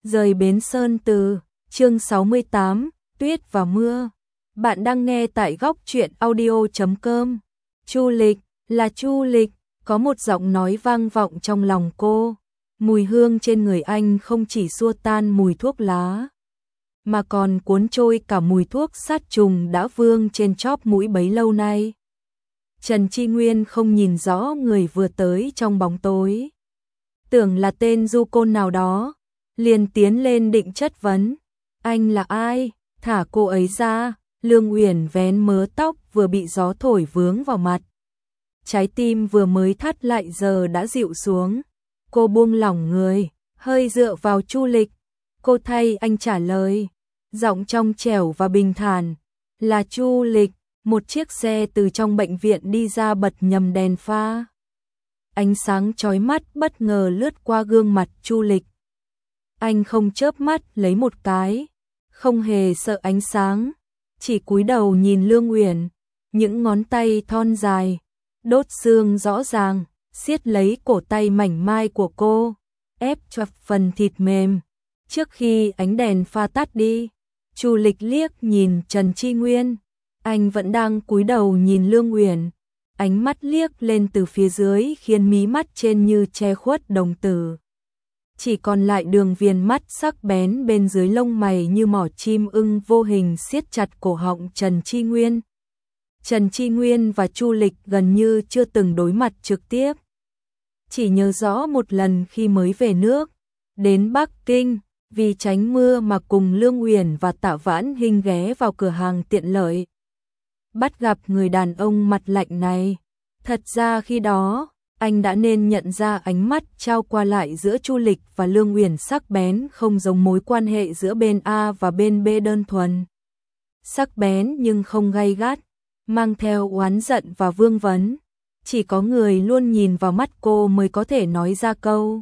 Rời Bến Sơn Từ, chương 68, Tuyết và Mưa. Bạn đang nghe tại góc truyện audio.com. Chu Lịch, là Chu Lịch, có một giọng nói vang vọng trong lòng cô. Mùi hương trên người anh không chỉ xua tan mùi thuốc lá, mà còn cuốn trôi cả mùi thuốc sát trùng đã vương trên chóp mũi bấy lâu nay. Trần Chi Nguyên không nhìn rõ người vừa tới trong bóng tối. Tưởng là tên du côn nào đó, liền tiến lên định chất vấn. Anh là ai? Thả cô ấy ra. Lương Uyển vén mớ tóc vừa bị gió thổi vướng vào mặt. Trái tim vừa mới thắt lại giờ đã dịu xuống. Cô buông lỏng người, hơi dựa vào Chu Lịch. Cô thay anh trả lời, giọng trong trẻo và bình thản. Là Chu Lịch. Một chiếc xe từ trong bệnh viện đi ra bật nhầm đèn pha. Ánh sáng chói mắt bất ngờ lướt qua gương mặt Chu Lịch. Anh không chớp mắt lấy một cái, không hề sợ ánh sáng, chỉ cúi đầu nhìn Lương Uyển, những ngón tay thon dài, đốt xương rõ ràng, siết lấy cổ tay mảnh mai của cô, ép chặt phần thịt mềm. Trước khi ánh đèn pha tắt đi, Chu Lịch liếc nhìn Trần Chi Nguyên, anh vẫn đang cúi đầu nhìn Lương Uyển, ánh mắt liếc lên từ phía dưới khiến mí mắt trên như che khuất đồng tử. Chỉ còn lại đường viền mắt sắc bén bên dưới lông mày như mỏ chim ưng vô hình siết chặt cổ họng Trần Chi Nguyên. Trần Chi Nguyên và Chu Lịch gần như chưa từng đối mặt trực tiếp. Chỉ nhớ rõ một lần khi mới về nước, đến Bắc Kinh, vì tránh mưa mà cùng Lương Uyển và Tạ Vãn Hinh ghé vào cửa hàng tiện lợi. Bắt gặp người đàn ông mặt lạnh này, thật ra khi đó, anh đã nên nhận ra ánh mắt trao qua lại giữa Chu Lịch và Lương Uyển sắc bén không giống mối quan hệ giữa bên A và bên B đơn thuần. Sắc bén nhưng không gay gắt, mang theo oán giận và vương vấn. Chỉ có người luôn nhìn vào mắt cô mới có thể nói ra câu.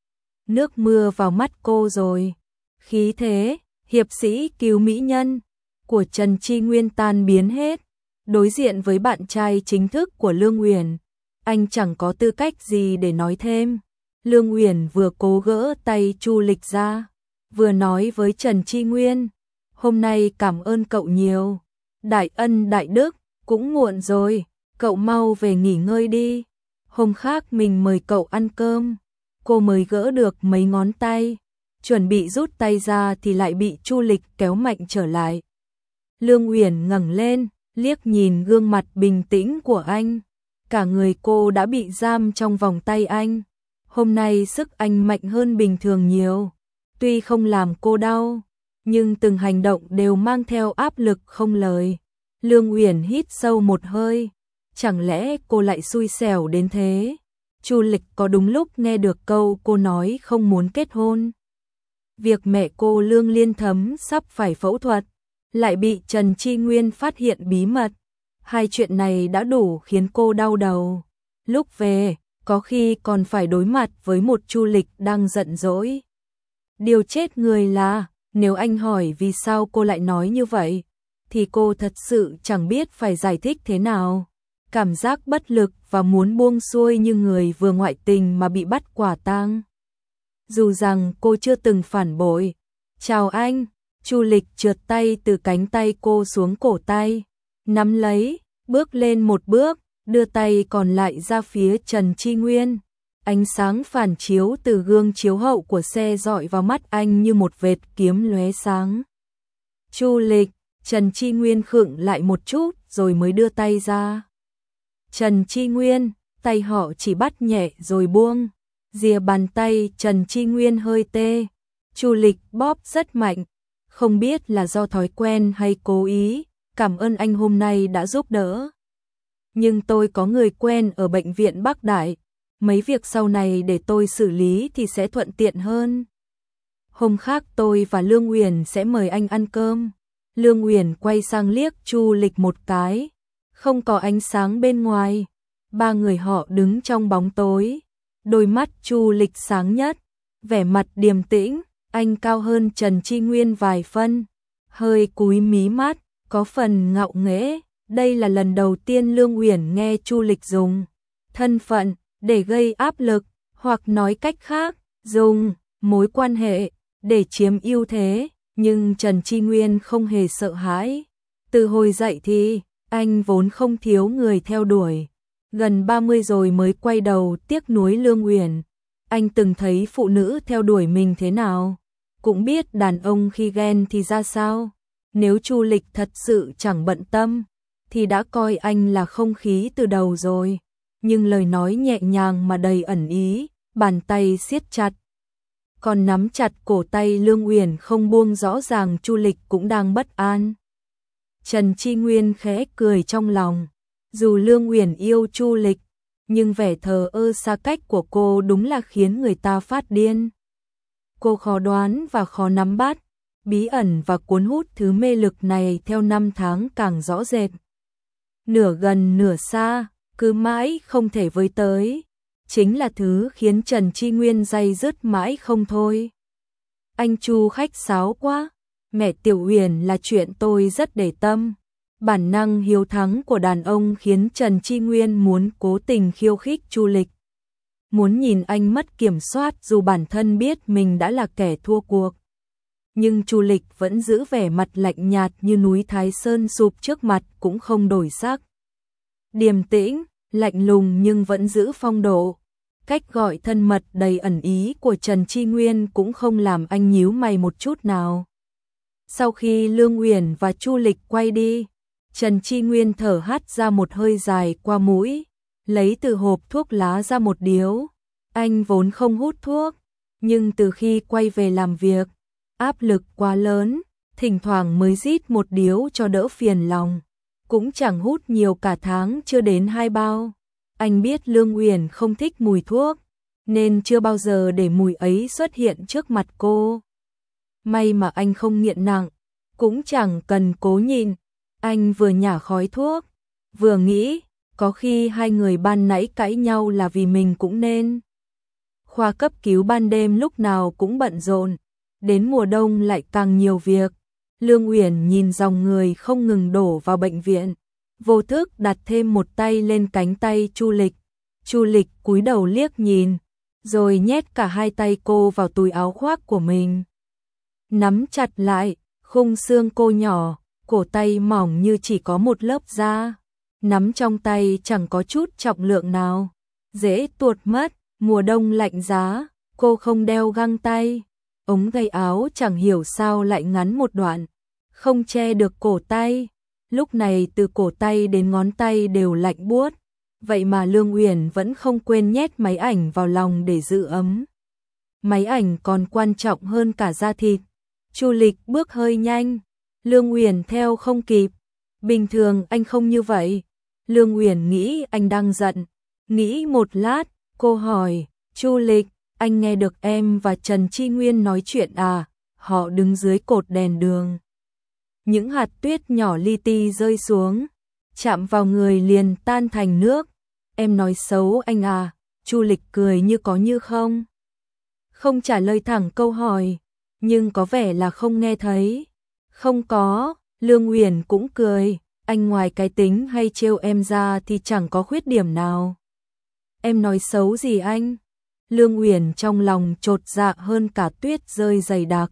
Nước mưa vào mắt cô rồi. Khí thế, hiệp sĩ cứu mỹ nhân của Trần Chi Nguyên tan biến hết. Đối diện với bạn trai chính thức của Lương Uyển, anh chẳng có tư cách gì để nói thêm. Lương Uyển vừa cố gỡ tay Chu Lịch ra, vừa nói với Trần Chi Nguyên, hôm nay cảm ơn cậu nhiều. Đại ân đại đức, cũng muộn rồi, cậu mau về nghỉ ngơi đi. Hôm khác mình mời cậu ăn cơm. Cô mới gỡ được mấy ngón tay, chuẩn bị rút tay ra thì lại bị Chu Lịch kéo mạnh trở lại. Lương Uyển ngẩng lên, liếc nhìn gương mặt bình tĩnh của anh. Cả người cô đã bị giam trong vòng tay anh. Hôm nay sức anh mạnh hơn bình thường nhiều. Tuy không làm cô đau, nhưng từng hành động đều mang theo áp lực không lời. Lương Uyển hít sâu một hơi. Chẳng lẽ cô lại xui xẻo đến thế? Chu Lịch có đúng lúc nghe được câu cô nói không muốn kết hôn. Việc mẹ cô Lương Liên Thấm sắp phải phẫu thuật, lại bị Trần Chi Nguyên phát hiện bí mật. Hai chuyện này đã đủ khiến cô đau đầu. Lúc về, có khi còn phải đối mặt với một Chu Lịch đang giận dỗi. Điều chết người là, nếu anh hỏi vì sao cô lại nói như vậy, thì cô thật sự chẳng biết phải giải thích thế nào. Cảm giác bất lực và muốn buông xuôi như người vừa ngoại tình mà bị bắt quả tang. Dù rằng cô chưa từng phản bội. Chào anh. Chu Lịch trượt tay từ cánh tay cô xuống cổ tay, nắm lấy, bước lên một bước, đưa tay còn lại ra phía Trần Chi Nguyên. Ánh sáng phản chiếu từ gương chiếu hậu của xe rọi vào mắt anh như một vệt kiếm lóe sáng. Chu Lịch, Trần Chi Nguyên khựng lại một chút rồi mới đưa tay ra. Trần Chi Nguyên, tay họ chỉ bắt nhẹ rồi buông. Rìa bàn tay Trần Chi Nguyên hơi tê. Chu Lịch bóp rất mạnh. Không biết là do thói quen hay cố ý, cảm ơn anh hôm nay đã giúp đỡ. Nhưng tôi có người quen ở bệnh viện Bắc Đại, mấy việc sau này để tôi xử lý thì sẽ thuận tiện hơn. Hôm khác tôi và Lương Uyển sẽ mời anh ăn cơm. Lương Uyển quay sang liếc Chu Lịch một cái, không có ánh sáng bên ngoài. Ba người họ đứng trong bóng tối, đôi mắt Chu Lịch sáng nhất, vẻ mặt điềm tĩnh. Anh cao hơn Trần Chi Nguyên vài phân, hơi cúi mí mắt, có phần ngạo nghễ. Đây là lần đầu tiên Lương Uyển nghe Chu Lịch dùng thân phận để gây áp lực, hoặc nói cách khác, dùng mối quan hệ để chiếm ưu thế, nhưng Trần Chi Nguyên không hề sợ hãi. Từ hồi dậy thì, anh vốn không thiếu người theo đuổi. Gần 30 rồi mới quay đầu tiếc nuối Lương Uyển. Anh từng thấy phụ nữ theo đuổi mình thế nào, cũng biết đàn ông khi ghen thì ra sao. Nếu Chu Lịch thật sự chẳng bận tâm, thì đã coi anh là không khí từ đầu rồi. Nhưng lời nói nhẹ nhàng mà đầy ẩn ý, bàn tay siết chặt. Còn nắm chặt cổ tay Lương Uyển không buông, rõ ràng Chu Lịch cũng đang bất an. Trần Chi Nguyên khẽ cười trong lòng. Dù Lương Uyển yêu Chu Lịch, nhưng vẻ thờ ơ xa cách của cô đúng là khiến người ta phát điên. Cô khó đoán và khó nắm bắt, bí ẩn và cuốn hút thứ mê lực này theo năm tháng càng rõ rệt. Nửa gần nửa xa, cứ mãi không thể với tới, chính là thứ khiến Trần Chi Nguyên day dứt mãi không thôi. Anh Chu khách sáo quá, mẹ Tiểu Uyển là chuyện tôi rất để tâm. Bản năng hiếu thắng của đàn ông khiến Trần Chi Nguyên muốn cố tình khiêu khích Chu Lịch. Muốn nhìn anh mất kiểm soát dù bản thân biết mình đã là kẻ thua cuộc. Nhưng Chu Lịch vẫn giữ vẻ mặt lạnh nhạt như núi Thái Sơn sụp trước mặt cũng không đổi sắc. Điềm tĩnh, lạnh lùng nhưng vẫn giữ phong độ. Cách gọi thân mật đầy ẩn ý của Trần Chi Nguyên cũng không làm anh nhíu mày một chút nào. Sau khi Lương Uyển và Chu Lịch quay đi, Trần Chi Nguyên thở hắt ra một hơi dài qua mũi, lấy từ hộp thuốc lá ra một điếu. Anh vốn không hút thuốc, nhưng từ khi quay về làm việc, áp lực quá lớn, thỉnh thoảng mới rít một điếu cho đỡ phiền lòng. Cũng chẳng hút nhiều, cả tháng chưa đến 2 bao. Anh biết Lương Uyển không thích mùi thuốc, nên chưa bao giờ để mùi ấy xuất hiện trước mặt cô. May mà anh không nghiện nặng, cũng chẳng cần cố nhịn. Anh vừa nhả khói thuốc, vừa nghĩ, có khi hai người ban nãy cãi nhau là vì mình cũng nên. Khoa cấp cứu ban đêm lúc nào cũng bận rộn, đến mùa đông lại càng nhiều việc. Lương Uyển nhìn dòng người không ngừng đổ vào bệnh viện, vô thức đặt thêm một tay lên cánh tay Chu Lịch. Chu Lịch cúi đầu liếc nhìn, rồi nhét cả hai tay cô vào túi áo khoác của mình. Nắm chặt lại, khung xương cô nhỏ, cổ tay mỏng như chỉ có một lớp da, nắm trong tay chẳng có chút trọng lượng nào, dễ tuột mất. Mùa đông lạnh giá, cô không đeo găng tay, ống tay áo chẳng hiểu sao lại ngắn một đoạn, không che được cổ tay. Lúc này từ cổ tay đến ngón tay đều lạnh buốt, vậy mà Lương Uyển vẫn không quên nhét máy ảnh vào lòng để giữ ấm. Máy ảnh còn quan trọng hơn cả da thịt. Chu Lịch bước hơi nhanh, Lương Uyển theo không kịp. Bình thường anh không như vậy. Lương Uyển nghĩ anh đang giận, nghĩ một lát, cô hỏi, Chu Lịch, anh nghe được em và Trần Chi Nguyên nói chuyện à? Họ đứng dưới cột đèn đường. Những hạt tuyết nhỏ li ti rơi xuống, chạm vào người liền tan thành nước. Em nói xấu anh à? Chu Lịch cười như có như không. Không trả lời thẳng câu hỏi, nhưng có vẻ là không nghe thấy. Không có, Lương Uyển cũng cười, anh ngoài cái tính hay trêu em ra thì chẳng có khuyết điểm nào. Em nói xấu gì anh? Lương Uyển trong lòng chột dạ hơn cả tuyết rơi dày đặc.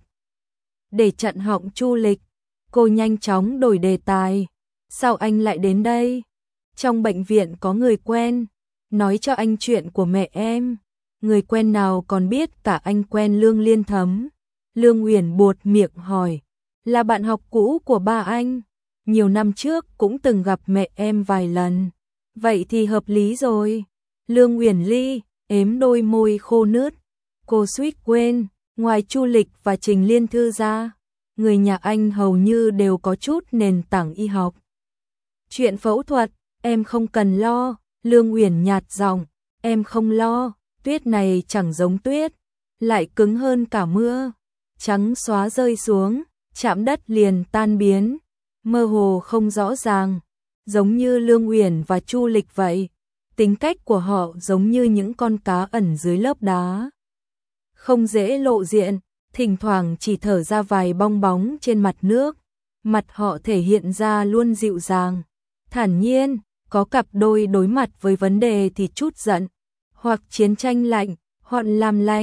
Để chặn họng Chu Lịch, cô nhanh chóng đổi đề tài. Sao anh lại đến đây? Trong bệnh viện có người quen, nói cho anh chuyện của mẹ em. Người quen nào còn biết cả anh quen Lương Liên Thấm. Lương Uyển buột miệng hỏi, là bạn học cũ của ba anh. Nhiều năm trước cũng từng gặp mẹ em vài lần. Vậy thì hợp lý rồi. Lương Uyển Ly ếm đôi môi khô nướt. Cô suýt quên, ngoài Chu Lịch và Trình Liên Thư ra, người nhà anh hầu như đều có chút nền tảng y học. Chuyện phẫu thuật, em không cần lo. Lương Uyển nhạt giọng, em không lo. Tuyết này chẳng giống tuyết, lại cứng hơn cả mưa. Trắng xóa rơi xuống, chạm đất liền tan biến, mơ hồ không rõ ràng, giống như Lương Uyển và Chu Lịch vậy. Tính cách của họ giống như những con cá ẩn dưới lớp đá, không dễ lộ diện, thỉnh thoảng chỉ thở ra vài bong bóng trên mặt nước. Mặt họ thể hiện ra luôn dịu dàng, thản nhiên. Có cặp đôi đối mặt với vấn đề thì chút giận, hoặc chiến tranh lạnh, hoặc làm lành,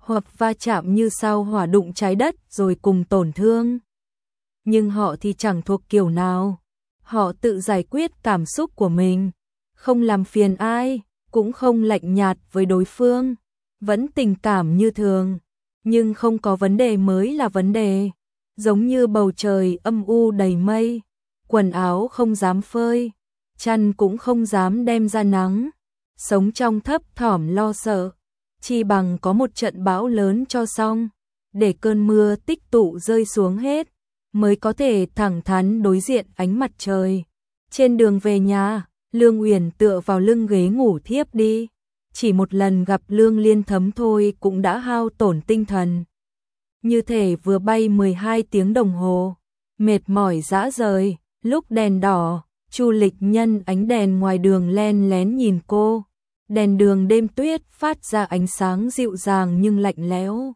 hoặc va chạm như sao hỏa đụng trái đất rồi cùng tổn thương. Nhưng họ thì chẳng thuộc kiểu nào. Họ tự giải quyết cảm xúc của mình, không làm phiền ai, cũng không lạnh nhạt với đối phương, vẫn tình cảm như thường, nhưng không có vấn đề mới là vấn đề. Giống như bầu trời âm u đầy mây, quần áo không dám phơi, chăn cũng không dám đem ra nắng, sống trong thấp thỏm lo sợ, chi bằng có một trận bão lớn cho xong, để cơn mưa tích tụ rơi xuống hết, mới có thể thẳng thắn đối diện ánh mặt trời. Trên đường về nhà, Lương Uyển tựa vào lưng ghế ngủ thiếp đi. Chỉ một lần gặp Lương Liên Thấm thôi cũng đã hao tổn tinh thần. Như thể vừa bay 12 tiếng đồng hồ, mệt mỏi rã rời. Lúc đèn đỏ, Chu Lịch nhân ánh đèn ngoài đường len lén nhìn cô. Đèn đường đêm tuyết phát ra ánh sáng dịu dàng nhưng lạnh lẽo.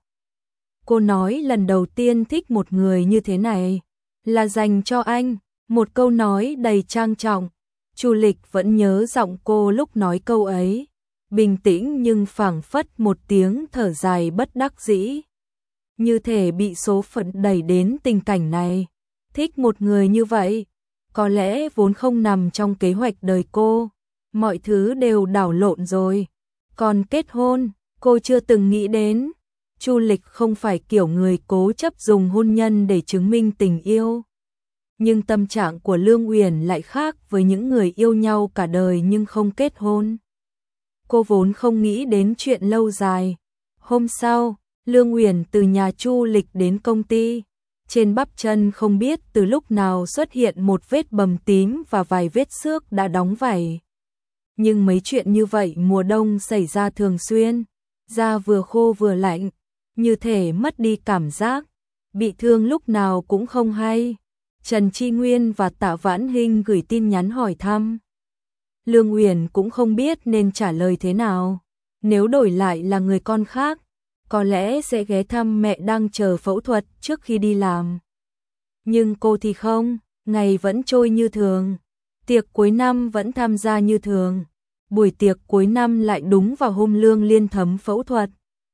Cô nói lần đầu tiên thích một người như thế này là dành cho anh, một câu nói đầy trang trọng. Chu Lịch vẫn nhớ giọng cô lúc nói câu ấy, bình tĩnh nhưng phảng phất một tiếng thở dài bất đắc dĩ. Như thể bị số phận đẩy đến tình cảnh này. Thích một người như vậy, có lẽ vốn không nằm trong kế hoạch đời cô, mọi thứ đều đảo lộn rồi. Còn kết hôn, cô chưa từng nghĩ đến. Chu Lịch không phải kiểu người cố chấp dùng hôn nhân để chứng minh tình yêu. Nhưng tâm trạng của Lương Uyển lại khác với những người yêu nhau cả đời nhưng không kết hôn. Cô vốn không nghĩ đến chuyện lâu dài. Hôm sau, Lương Uyển từ nhà Chu Lịch đến công ty. Trên bắp chân không biết từ lúc nào xuất hiện một vết bầm tím và vài vết xước đã đóng vảy. Nhưng mấy chuyện như vậy mùa đông xảy ra thường xuyên. Da vừa khô vừa lạnh, như thể mất đi cảm giác. Bị thương lúc nào cũng không hay. Trần Chi Nguyên và Tạ Vãn Hinh gửi tin nhắn hỏi thăm. Lương Uyển cũng không biết nên trả lời thế nào. Nếu đổi lại là người con khác, có lẽ sẽ ghé thăm mẹ đang chờ phẫu thuật trước khi đi làm. Nhưng cô thì không, ngày vẫn trôi như thường. Tiệc cuối năm vẫn tham gia như thường. Buổi tiệc cuối năm lại đúng vào hôm Lương Liên Thấm phẫu thuật.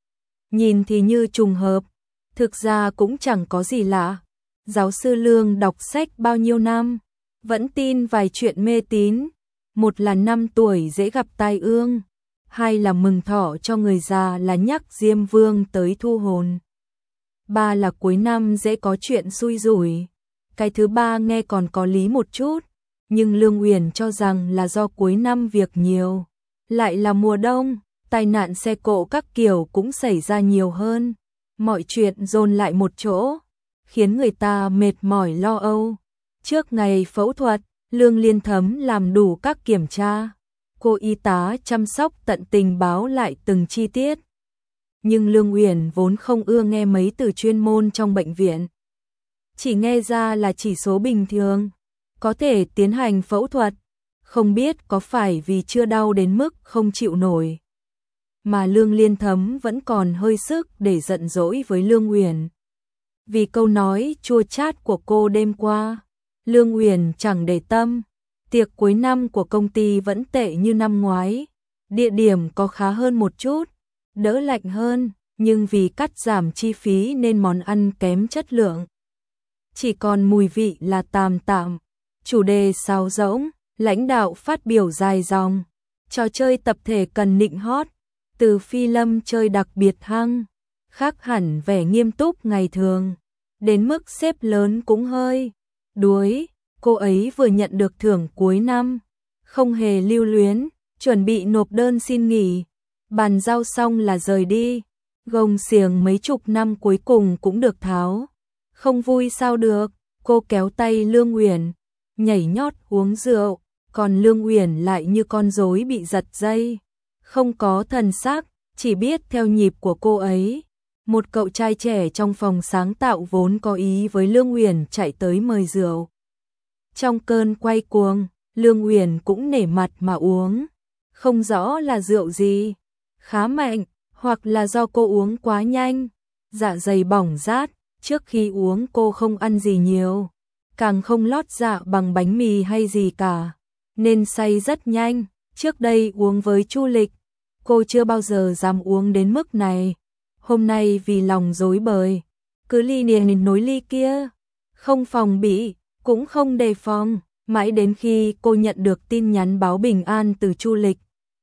Nhìn thì như trùng hợp, thực ra cũng chẳng có gì lạ. Giáo sư Lương đọc sách bao nhiêu năm, vẫn tin vài chuyện mê tín. Một là 5 tuổi dễ gặp tai ương, hai là mừng thọ cho người già là nhắc Diêm Vương tới thu hồn, ba là cuối năm dễ có chuyện xui rủi. Cái thứ ba nghe còn có lý một chút, nhưng Lương Uyển cho rằng là do cuối năm việc nhiều, lại là mùa đông, tai nạn xe cộ các kiểu cũng xảy ra nhiều hơn. Mọi chuyện dồn lại một chỗ, khiến người ta mệt mỏi lo âu. Trước ngày phẫu thuật, Lương Liên Thấm làm đủ các kiểm tra. Cô y tá chăm sóc tận tình báo lại từng chi tiết. Nhưng Lương Uyển vốn không ưa nghe mấy từ chuyên môn trong bệnh viện. Chỉ nghe ra là chỉ số bình thường, có thể tiến hành phẫu thuật. Không biết có phải vì chưa đau đến mức không chịu nổi, mà Lương Liên Thấm vẫn còn hơi sức để giận dỗi với Lương Uyển. Vì câu nói chua chát của cô đêm qua, Lương Uyển chẳng để tâm. Tiệc cuối năm của công ty vẫn tệ như năm ngoái. Địa điểm có khá hơn một chút, đỡ lạnh hơn, nhưng vì cắt giảm chi phí nên món ăn kém chất lượng. Chỉ còn mùi vị là tạm tạm. Chủ đề sáo rỗng, lãnh đạo phát biểu dài dòng. Trò chơi tập thể cần nịnh hót. Từ Phi Lâm chơi đặc biệt hăng, khác hẳn vẻ nghiêm túc ngày thường. Đến mức sếp lớn cũng hơi đuối. Cô ấy vừa nhận được thưởng cuối năm, không hề lưu luyến, chuẩn bị nộp đơn xin nghỉ. Bàn giao xong là rời đi. Gông xiềng mấy chục năm cuối cùng cũng được tháo. Không vui sao được, cô kéo tay Lương Uyển, nhảy nhót uống rượu, còn Lương Uyển lại như con rối bị giật dây. Không có thần sắc, chỉ biết theo nhịp của cô ấy. Một cậu trai trẻ trong phòng sáng tạo vốn có ý với Lương Uyển chạy tới mời rượu. Trong cơn quay cuồng, Lương Uyển cũng nể mặt mà uống. Không rõ là rượu gì, khá mạnh, hoặc là do cô uống quá nhanh. Dạ dày bỏng rát, trước khi uống cô không ăn gì nhiều, càng không lót dạ bằng bánh mì hay gì cả, nên say rất nhanh. Trước đây uống với Chu Lịch, cô chưa bao giờ dám uống đến mức này. Hôm nay vì lòng rối bời, cứ ly niềng nối ly kia, không phòng bị, cũng không đề phòng, mãi đến khi cô nhận được tin nhắn báo bình an từ Chu Lịch.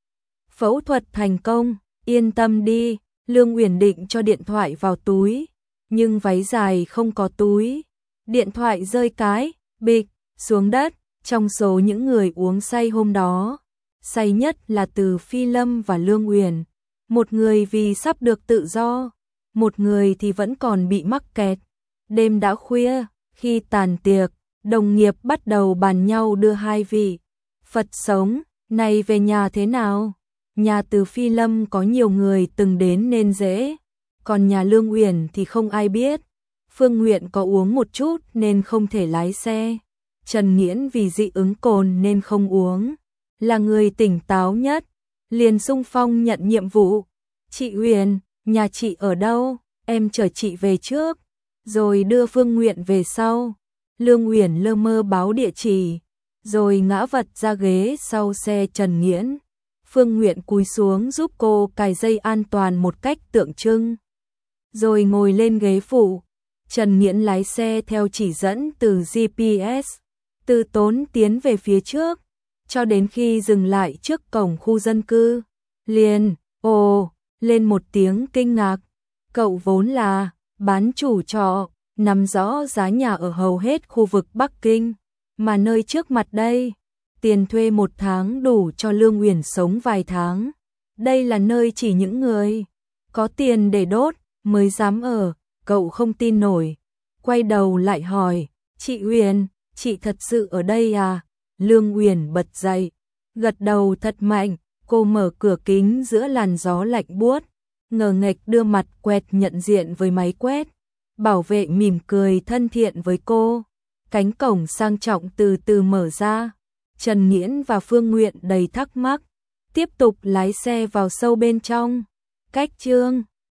Phẫu thuật thành công, yên tâm đi, Lương Uyển định cho điện thoại vào túi, nhưng váy dài không có túi. Điện thoại rơi cái, bịch, xuống đất, trong số những người uống say hôm đó. Say nhất là Từ Phi Lâm và Lương Uyển. Một người vì sắp được tự do, một người thì vẫn còn bị mắc kẹt. Đêm đã khuya, khi tàn tiệc, đồng nghiệp bắt đầu bàn nhau đưa hai vị Phật sống này về nhà thế nào. Nhà Từ Phi Lâm có nhiều người từng đến nên dễ, còn nhà Lương Uyển thì không ai biết. Phương Nguyện có uống một chút nên không thể lái xe. Trần Nghiễn vì dị ứng cồn nên không uống, là người tỉnh táo nhất, liền xung phong nhận nhiệm vụ. Chị Uyển, nhà chị ở đâu? Em chở chị về trước, rồi đưa Phương Nguyện về sau. Lương Uyển lơ mơ báo địa chỉ, rồi ngã vật ra ghế sau xe Trần Nghiễn. Phương Nguyện cúi xuống giúp cô cài dây an toàn một cách tượng trưng, rồi ngồi lên ghế phụ. Trần Nghiễn lái xe theo chỉ dẫn từ GPS, từ tốn tiến về phía trước, cho đến khi dừng lại trước cổng khu dân cư. Liền, ồ, lên một tiếng kinh ngạc. Cậu vốn là bán chủ trọ, nắm rõ giá nhà ở hầu hết khu vực Bắc Kinh, mà nơi trước mặt đây, tiền thuê một tháng đủ cho Lương Uyển sống vài tháng. Đây là nơi chỉ những người có tiền để đốt mới dám ở. Cậu không tin nổi, quay đầu lại hỏi, chị Uyển, chị thật sự ở đây à? Lương Uyển bật dậy, gật đầu thật mạnh. Cô mở cửa kính giữa làn gió lạnh buốt, ngờ nghệch đưa mặt quẹt nhận diện với máy quét. Bảo vệ mỉm cười thân thiện với cô. Cánh cổng sang trọng từ từ mở ra. Trần Nghiễn và Phương Nguyện đầy thắc mắc, tiếp tục lái xe vào sâu bên trong. Cách chương